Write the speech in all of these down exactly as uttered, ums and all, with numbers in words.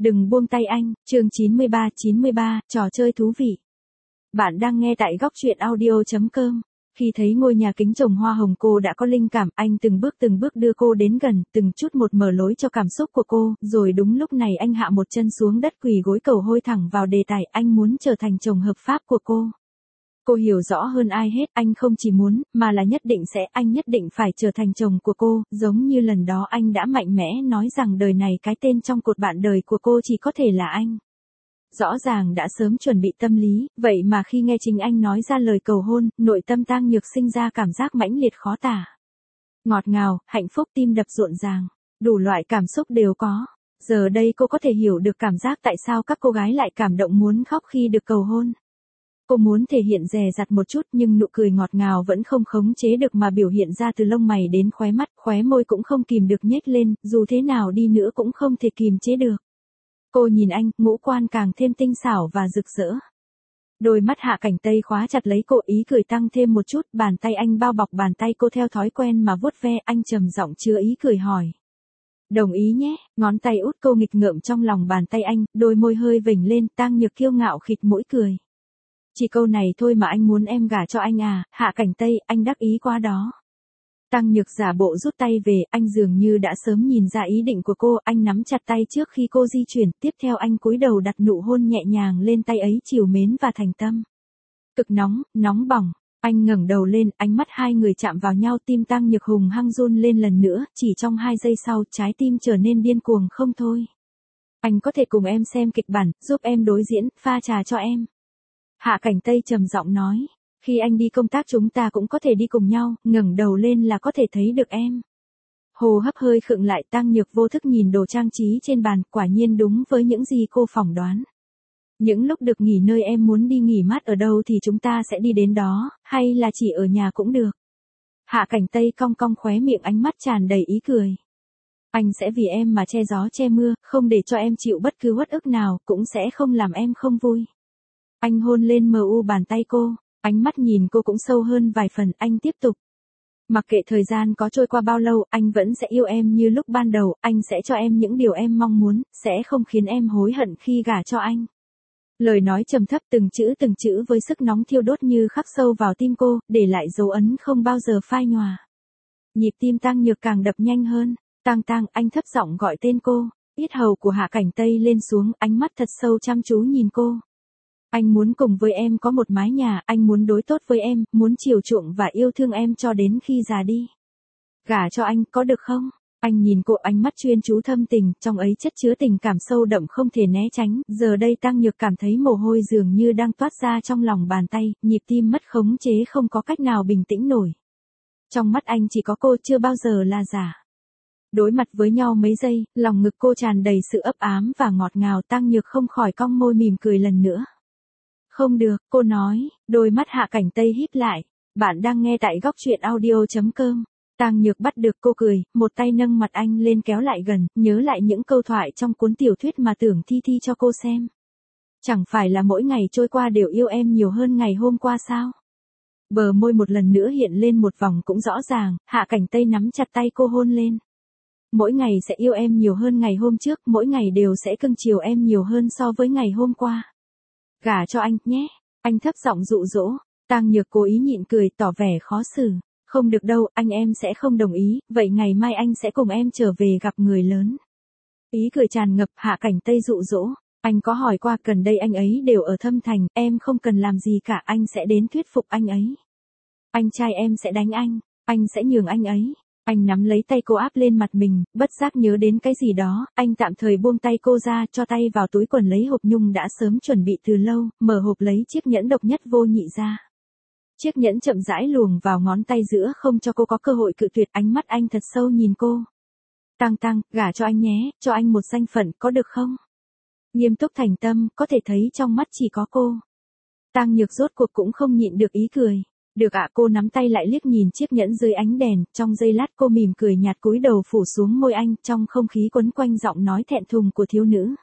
Đừng buông tay anh, chương chín mươi ba chín mươi ba, trò chơi thú vị. Bạn đang nghe tại góc truyện audio.com. Khi thấy ngôi nhà kính trồng hoa hồng cô đã có linh cảm, anh từng bước từng bước đưa cô đến gần, từng chút một mở lối cho cảm xúc của cô, rồi đúng lúc này anh hạ một chân xuống đất quỳ gối cầu hôi thẳng vào đề tài, anh muốn trở thành chồng hợp pháp của cô. Cô hiểu rõ hơn ai hết, anh không chỉ muốn, mà là nhất định sẽ, anh nhất định phải trở thành chồng của cô, giống như lần đó anh đã mạnh mẽ nói rằng đời này cái tên trong cột bạn đời của cô chỉ có thể là anh. Rõ ràng đã sớm chuẩn bị tâm lý, vậy mà khi nghe chính anh nói ra lời cầu hôn, nội tâm Tang Nhược sinh ra cảm giác mãnh liệt khó tả. Ngọt ngào, hạnh phúc, tim đập rộn ràng, đủ loại cảm xúc đều có. Giờ đây cô có thể hiểu được cảm giác tại sao các cô gái lại cảm động muốn khóc khi được cầu hôn. Cô muốn thể hiện dè dặt một chút nhưng nụ cười ngọt ngào vẫn không khống chế được mà biểu hiện ra từ lông mày đến khóe mắt, khóe môi cũng không kìm được nhếch lên, dù thế nào đi nữa cũng không thể kìm chế được. Cô nhìn anh, ngũ quan càng thêm tinh xảo và rực rỡ. Đôi mắt Hạ Cảnh Tây khóa chặt lấy cô, ý cười tăng thêm một chút, bàn tay anh bao bọc bàn tay cô theo thói quen mà vuốt ve, anh trầm giọng chứa ý cười hỏi. Đồng ý nhé, ngón tay út cô nghịch ngợm trong lòng bàn tay anh, đôi môi hơi vểnh lên, Tang Nhược kiêu ngạo khịt mũi cười. Chỉ câu này thôi mà anh muốn em gả cho anh à, Hạ Cảnh Tây, anh đắc ý quá đó. Tang Nhược giả bộ rút tay về, anh dường như đã sớm nhìn ra ý định của cô, anh nắm chặt tay trước khi cô di chuyển, tiếp theo anh cúi đầu đặt nụ hôn nhẹ nhàng lên tay ấy, trìu mến và thành tâm. Cực nóng, nóng bỏng, anh ngẩng đầu lên, ánh mắt hai người chạm vào nhau, tim Tang Nhược hùng hăng run lên lần nữa, chỉ trong hai giây sau, trái tim trở nên điên cuồng không thôi. Anh có thể cùng em xem kịch bản, giúp em đối diễn, pha trà cho em. Hạ Cảnh Tây trầm giọng nói, khi anh đi công tác chúng ta cũng có thể đi cùng nhau, ngẩng đầu lên là có thể thấy được em. Hô hấp hơi khựng lại, Tang Nhược vô thức nhìn đồ trang trí trên bàn, quả nhiên đúng với những gì cô phỏng đoán. Những lúc được nghỉ nơi em muốn đi nghỉ mát ở đâu thì chúng ta sẽ đi đến đó, hay là chỉ ở nhà cũng được. Hạ Cảnh Tây cong cong khóe miệng, ánh mắt tràn đầy ý cười. Anh sẽ vì em mà che gió che mưa, không để cho em chịu bất cứ uất ức nào, cũng sẽ không làm em không vui. Anh hôn lên mờ u bàn tay cô, ánh mắt nhìn cô cũng sâu hơn vài phần, anh tiếp tục. Mặc kệ thời gian có trôi qua bao lâu, anh vẫn sẽ yêu em như lúc ban đầu, anh sẽ cho em những điều em mong muốn, sẽ không khiến em hối hận khi gả cho anh. Lời nói trầm thấp từng chữ từng chữ với sức nóng thiêu đốt như khắc sâu vào tim cô, để lại dấu ấn không bao giờ phai nhòa. Nhịp tim Tang Nhược càng đập nhanh hơn, Tang Tang, anh thấp giọng gọi tên cô, yết hầu của Hạ Cảnh Tây lên xuống, ánh mắt thật sâu chăm chú nhìn cô. Anh muốn cùng với em có một mái nhà, anh muốn đối tốt với em, muốn chiều chuộng và yêu thương em cho đến khi già đi. Gả cho anh, có được không? Anh nhìn cô, ánh mắt chuyên chú thâm tình, trong ấy chất chứa tình cảm sâu đậm không thể né tránh, giờ đây Tang Nhược cảm thấy mồ hôi dường như đang toát ra trong lòng bàn tay, nhịp tim mất khống chế không có cách nào bình tĩnh nổi. Trong mắt anh chỉ có cô, chưa bao giờ là giả. Đối mặt với nhau mấy giây, lòng ngực cô tràn đầy sự ấp ám và ngọt ngào, Tang Nhược không khỏi cong môi mỉm cười lần nữa. Không được, cô nói, đôi mắt Hạ Cảnh Tây híp lại. Bạn đang nghe tại góc truyện audio.com. Tang Nhược bắt được cô cười, một tay nâng mặt anh lên kéo lại gần, nhớ lại những câu thoại trong cuốn tiểu thuyết mà Tưởng Thi Thi cho cô xem. Chẳng phải là mỗi ngày trôi qua đều yêu em nhiều hơn ngày hôm qua sao? Bờ môi một lần nữa hiện lên một vòng cũng rõ ràng, Hạ Cảnh Tây nắm chặt tay cô hôn lên. Mỗi ngày sẽ yêu em nhiều hơn ngày hôm trước, mỗi ngày đều sẽ cưng chiều em nhiều hơn so với ngày hôm qua. Gả cho anh, nhé. Anh thấp giọng dụ dỗ. Tang Nhược cố ý nhịn cười, tỏ vẻ khó xử. Không được đâu, anh em sẽ không đồng ý, vậy ngày mai anh sẽ cùng em trở về gặp người lớn. Ý cười tràn ngập, Hạ Cảnh Tây dụ dỗ. Anh có hỏi qua, gần đây anh ấy đều ở Thâm Thành, em không cần làm gì cả, anh sẽ đến thuyết phục anh ấy. Anh trai em sẽ đánh anh, anh sẽ nhường anh ấy. Anh nắm lấy tay cô áp lên mặt mình, bất giác nhớ đến cái gì đó, anh tạm thời buông tay cô ra, cho tay vào túi quần lấy hộp nhung đã sớm chuẩn bị từ lâu, mở hộp lấy chiếc nhẫn độc nhất vô nhị ra. Chiếc nhẫn chậm rãi luồn vào ngón tay giữa không cho cô có cơ hội cự tuyệt, ánh mắt anh thật sâu nhìn cô. Tang Tang, gả cho anh nhé, cho anh một danh phận, có được không? Nghiêm túc thành tâm, có thể thấy trong mắt chỉ có cô. Tang Nhược rốt cuộc cũng không nhịn được ý cười. Được ạ, cô nắm tay lại liếc nhìn chiếc nhẫn dưới ánh đèn, trong giây lát cô mỉm cười nhạt cúi đầu phủ xuống môi anh, trong không khí quấn quanh giọng nói thẹn thùng của thiếu nữ.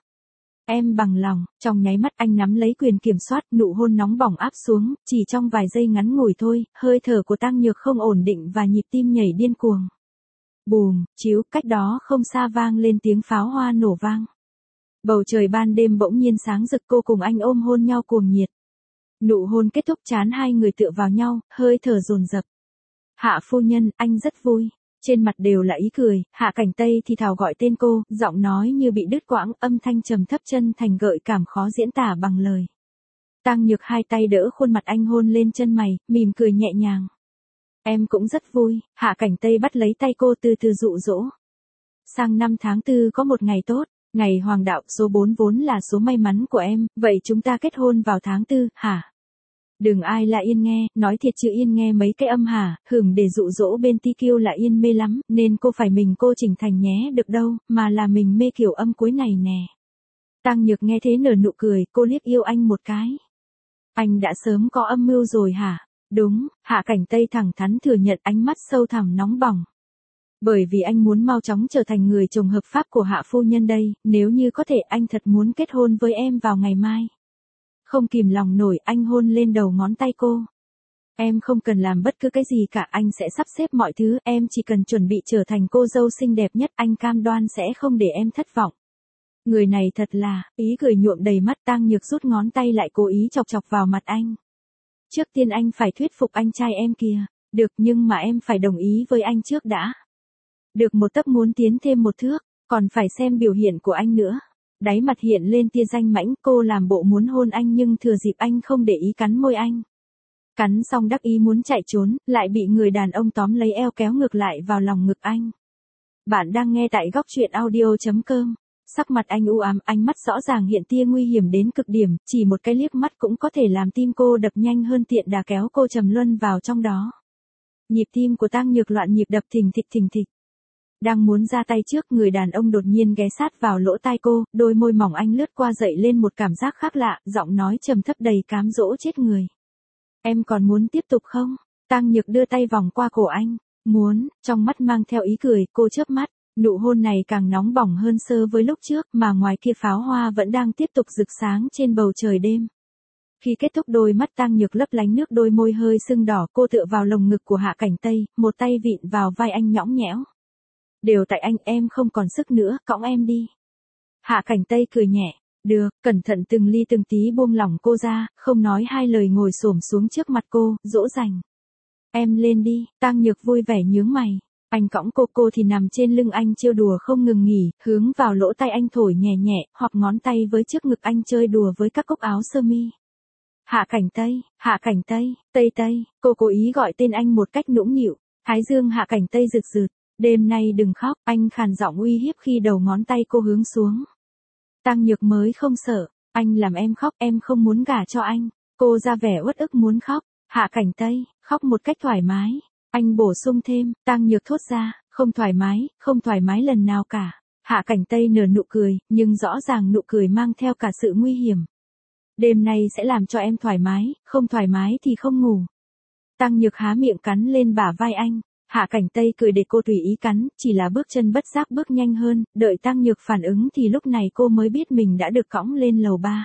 Em bằng lòng, trong nháy mắt anh nắm lấy quyền kiểm soát, nụ hôn nóng bỏng áp xuống, chỉ trong vài giây ngắn ngủi thôi, hơi thở của Tang Nhược không ổn định và nhịp tim nhảy điên cuồng. Bùm, chiếu, cách đó không xa vang lên tiếng pháo hoa nổ vang. Bầu trời ban đêm bỗng nhiên sáng rực, cô cùng anh ôm hôn nhau cuồng nhiệt. Nụ hôn kết thúc, trán hai người tựa vào nhau, hơi thở dồn dập. Hạ phu nhân, anh rất vui. Trên mặt đều là ý cười, Hạ Cảnh Tây thì thào gọi tên cô, giọng nói như bị đứt quãng, âm thanh trầm thấp chân thành gợi cảm khó diễn tả bằng lời. Tang Nhược hai tay đỡ khuôn mặt anh hôn lên chân mày, mỉm cười nhẹ nhàng. Em cũng rất vui, Hạ Cảnh Tây bắt lấy tay cô từ từ dụ dỗ. Sang năm tháng tư có một ngày tốt, ngày hoàng đạo, số bốn vốn là số may mắn của em, vậy chúng ta kết hôn vào tháng tư, hả? Đừng ai là Yên nghe, nói thiệt chứ Yên nghe mấy cái âm hả, hửng để dụ dỗ bên ti kiêu là Yên mê lắm, nên cô phải mình cô chỉnh thành nhé được đâu, mà là mình mê kiểu âm cuối này nè. Tang Nhược nghe thế nở nụ cười, cô liếc yêu anh một cái. Anh đã sớm có âm mưu rồi hả? Đúng, Hạ Cảnh Tây thẳng thắn thừa nhận, ánh mắt sâu thẳm nóng bỏng. Bởi vì anh muốn mau chóng trở thành người chồng hợp pháp của Hạ phu nhân đây, nếu như có thể anh thật muốn kết hôn với em vào ngày mai. Không kìm lòng nổi, anh hôn lên đầu ngón tay cô. Em không cần làm bất cứ cái gì cả, anh sẽ sắp xếp mọi thứ, em chỉ cần chuẩn bị trở thành cô dâu xinh đẹp nhất, anh cam đoan sẽ không để em thất vọng. Người này thật là, ý cười nhuộm đầy mắt. Tang Nhược rút ngón tay lại, cố ý chọc chọc vào mặt anh. Trước tiên anh phải thuyết phục anh trai em kìa. Được, nhưng mà em phải đồng ý với anh trước đã. Được, một tấc muốn tiến thêm một thước, còn phải xem biểu hiện của anh nữa. Đáy mặt hiện lên tia danh mãnh, cô làm bộ muốn hôn anh nhưng thừa dịp anh không để ý cắn môi anh. Cắn xong đắc ý muốn chạy trốn, lại bị người đàn ông tóm lấy eo kéo ngược lại vào lòng ngực anh. Bạn đang nghe tại góc truyện audio chấm com. Sắc mặt anh u ám, ánh mắt rõ ràng hiện tia nguy hiểm đến cực điểm, chỉ một cái liếc mắt cũng có thể làm tim cô đập nhanh hơn, tiện đà kéo cô trầm luân vào trong đó. Nhịp tim của Tang Nhược loạn nhịp đập thình thịch thình thịch. Đang muốn ra tay trước, người đàn ông đột nhiên ghé sát vào lỗ tai cô, đôi môi mỏng anh lướt qua dậy lên một cảm giác khác lạ, giọng nói trầm thấp đầy cám dỗ chết người. Em còn muốn tiếp tục không? Tang Nhược đưa tay vòng qua cổ anh. Muốn, trong mắt mang theo ý cười, cô chớp mắt. Nụ hôn này càng nóng bỏng hơn so với lúc trước, mà ngoài kia pháo hoa vẫn đang tiếp tục rực sáng trên bầu trời đêm. Khi kết thúc, đôi mắt Tang Nhược lấp lánh nước, đôi môi hơi sưng đỏ, cô tựa vào lồng ngực của Hạ Cảnh Tây, một tay vịn vào vai anh nhõng nhẽo. Đều tại anh, em không còn sức nữa, cõng em đi. Hạ Cảnh Tây cười nhẹ. Được, cẩn thận từng ly từng tí buông lỏng cô ra, không nói hai lời ngồi xổm xuống trước mặt cô, dỗ dành. Em lên đi. Tang Nhược vui vẻ nhướng mày. Anh cõng cô, cô thì nằm trên lưng anh trêu đùa không ngừng nghỉ, hướng vào lỗ tai anh thổi nhẹ nhẹ, hoặc ngón tay với trước ngực anh chơi đùa với các cúc áo sơ mi. Hạ Cảnh Tây, Hạ Cảnh Tây, Tây Tây, cô cố ý gọi tên anh một cách nũng nịu. Thái dương Hạ Cảnh Tây rực rực. Đêm nay đừng khóc, anh khàn giọng uy hiếp khi đầu ngón tay cô hướng xuống. Tang Nhược mới không sợ, anh làm em khóc, em không muốn gả cho anh. Cô ra vẻ uất ức muốn khóc. Hạ Cảnh Tây, khóc một cách thoải mái. Anh bổ sung thêm. Tang Nhược thốt ra, không thoải mái, không thoải mái lần nào cả. Hạ Cảnh Tây nở nụ cười, nhưng rõ ràng nụ cười mang theo cả sự nguy hiểm. Đêm nay sẽ làm cho em thoải mái, không thoải mái thì không ngủ. Tang Nhược há miệng cắn lên bả vai anh. Hạ Cảnh Tây cười để cô tùy ý cắn, chỉ là bước chân bất giác bước nhanh hơn, đợi Tang Nhược phản ứng thì lúc này cô mới biết mình đã được cõng lên lầu ba.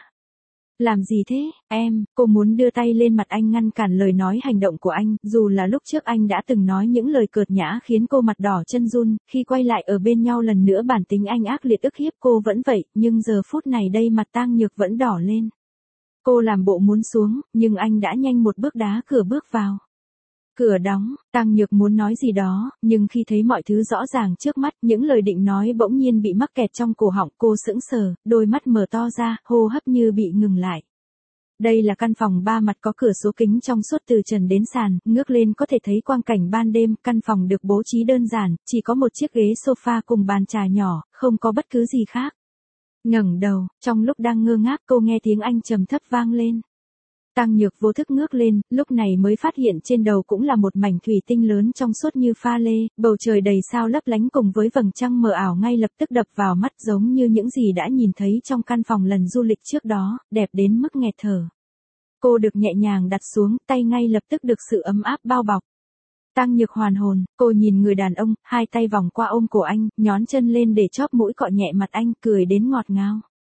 Làm gì thế, em? Cô muốn đưa tay lên mặt anh ngăn cản lời nói hành động của anh, dù là lúc trước anh đã từng nói những lời cợt nhã khiến cô mặt đỏ chân run, khi quay lại ở bên nhau lần nữa bản tính anh ác liệt ức hiếp cô vẫn vậy, nhưng giờ phút này đây mặt Tang Nhược vẫn đỏ lên. Cô làm bộ muốn xuống, nhưng anh đã nhanh một bước đá cửa bước vào. Cửa đóng, Tang Nhược muốn nói gì đó, nhưng khi thấy mọi thứ rõ ràng trước mắt, những lời định nói bỗng nhiên bị mắc kẹt trong cổ họng, cô sững sờ, đôi mắt mở to ra, hô hấp như bị ngừng lại. Đây là căn phòng ba mặt có cửa số kính trong suốt từ trần đến sàn, ngước lên có thể thấy quang cảnh ban đêm, căn phòng được bố trí đơn giản, chỉ có một chiếc ghế sofa cùng bàn trà nhỏ, không có bất cứ gì khác. Ngẩng đầu, trong lúc đang ngơ ngác cô nghe tiếng anh trầm thấp vang lên. Tang Nhược vô thức ngước lên, lúc này mới phát hiện trên đầu cũng là một mảnh thủy tinh lớn trong suốt như pha lê, bầu trời đầy sao lấp lánh cùng với vầng trăng mờ ảo ngay lập tức đập vào mắt giống như những gì đã nhìn thấy trong căn phòng lần du lịch trước đó, đẹp đến mức nghẹt thở. Cô được nhẹ nhàng đặt xuống, tay ngay lập tức được sự ấm áp bao bọc. Tang Nhược hoàn hồn, cô nhìn người đàn ông, hai tay vòng qua ôm cổ anh, nhón chân lên để chóp mũi cọ nhẹ mặt anh, cười đến ngọt ngào.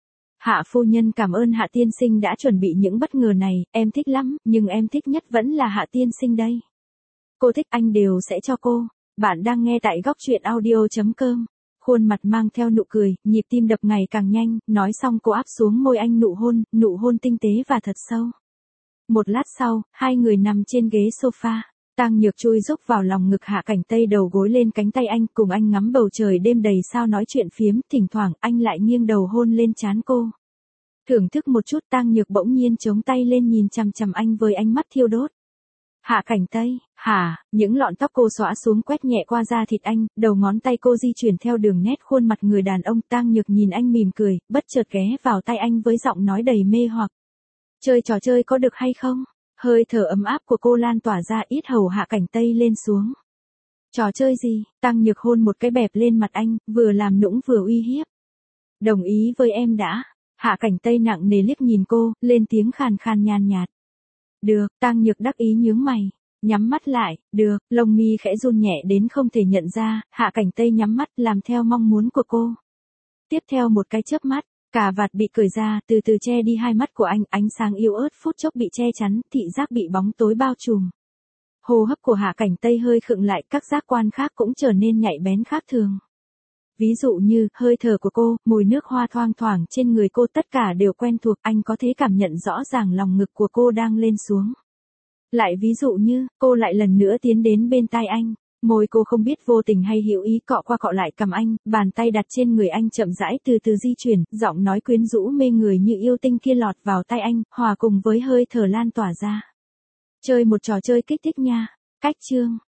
Hạ phu nhân cảm ơn Hạ tiên sinh đã chuẩn bị những bất ngờ này, em thích lắm, nhưng em thích nhất vẫn là Hạ tiên sinh đây. Cô thích anh đều sẽ cho cô. Bạn đang nghe tại góc truyện audio chấm com. khuôn mặt mang theo nụ cười, nhịp tim đập ngày càng nhanh, nói xong cô áp xuống môi anh nụ hôn, nụ hôn tinh tế và thật sâu. Một lát sau, hai người nằm trên ghế sofa. Tang Nhược chui rúc vào lòng ngực Hạ Cảnh Tây, đầu gối lên cánh tay anh, cùng anh ngắm bầu trời đêm đầy sao nói chuyện phiếm, thỉnh thoảng anh lại nghiêng đầu hôn lên trán cô. Thưởng thức một chút, Tang Nhược bỗng nhiên chống tay lên nhìn chằm chằm anh với ánh mắt thiêu đốt. Hạ Cảnh Tây, hả, những lọn tóc cô xõa xuống quét nhẹ qua da thịt anh, đầu ngón tay cô di chuyển theo đường nét khuôn mặt người đàn ông. Tang Nhược nhìn anh mỉm cười, bất chợt ghé vào tay anh với giọng nói đầy mê hoặc. Chơi trò chơi có được hay không? Hơi thở ấm áp của cô lan tỏa ra, yết hầu Hạ Cảnh Tây lên xuống. Trò chơi gì? Tang Nhược hôn một cái bẹp lên mặt anh, vừa làm nũng vừa uy hiếp. Đồng ý với em đã. Hạ Cảnh Tây nặng nề liếc nhìn cô, lên tiếng khàn khàn nhàn nhạt. Được, Tang Nhược đắc ý nhướng mày, nhắm mắt lại, được, lông mi khẽ run nhẹ đến không thể nhận ra, Hạ Cảnh Tây nhắm mắt làm theo mong muốn của cô. Tiếp theo một cái chớp mắt, cà vạt bị cởi ra, từ từ che đi hai mắt của anh, ánh sáng yếu ớt phút chốc bị che chắn, thị giác bị bóng tối bao trùm. Hô hấp của Hạ Cảnh Tây hơi khựng lại, các giác quan khác cũng trở nên nhạy bén khác thường. Ví dụ như, hơi thở của cô, mùi nước hoa thoang thoảng trên người cô, tất cả đều quen thuộc, anh có thể cảm nhận rõ ràng lòng ngực của cô đang lên xuống. Lại ví dụ như, cô lại lần nữa tiến đến bên tai anh, môi cô không biết vô tình hay hữu ý cọ qua cọ lại cằm anh, bàn tay đặt trên người anh chậm rãi từ từ di chuyển, giọng nói quyến rũ mê người như yêu tinh kia lọt vào tai anh, hòa cùng với hơi thở lan tỏa ra. Chơi một trò chơi kích thích nha. Cách chương